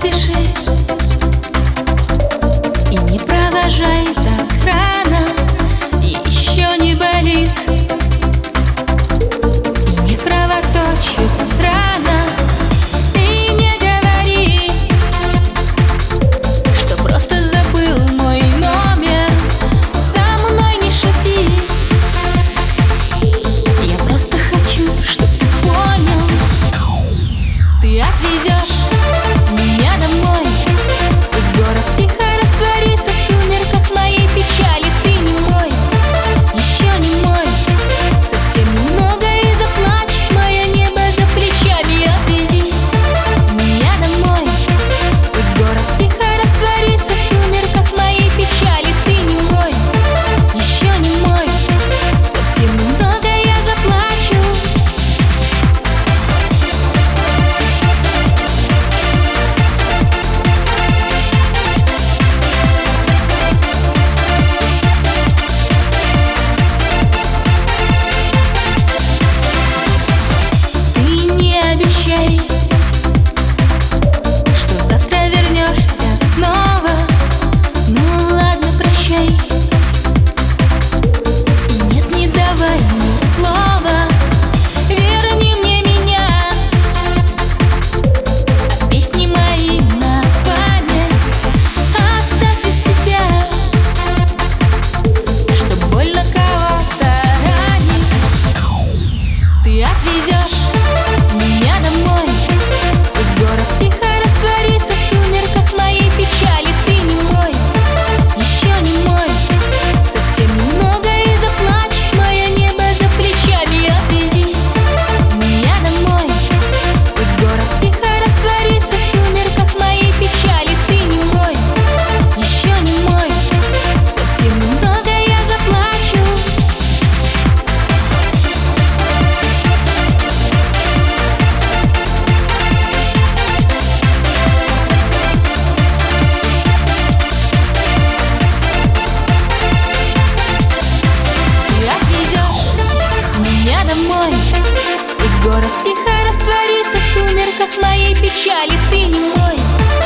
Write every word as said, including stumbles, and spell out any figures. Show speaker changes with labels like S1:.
S1: спеши и не провожай так рано. Еще не болит и не кровоточит рана. Ты не говори, что просто забыл мой номер. Со мной не шути, я просто хочу, чтоб ты понял. Ты отвезешь меня домой, и город тихо растворится в сумерках моей печали. Ты не мой, еще не мой, совсем немного и заплачет мое небо за плечами. Отвези меня домой, и город тихо растворится в сумерках моей печали. Ты не мой, еще не мой, совсем немного я заплачу. Обещай, что завтра вернешься снова. Ну ладно, прощай. И нет, не давай мне слова. Верни мне меня, а песни мои на память оставь у себя, что больно кого-то ранить. Ты отвезешь меня домой, и город тихо растворится в сумерках моей печали. Ты не мой, еще не мой, совсем немного и заплачет мое небо за плечами. Отвези меня домой, и город тихо растворится в сумерках моей печали. Ты не мой, еще не мой, совсем немного я заплачу. Меня домой, и город тихо растворится в сумерках моей печали. Ты не мой.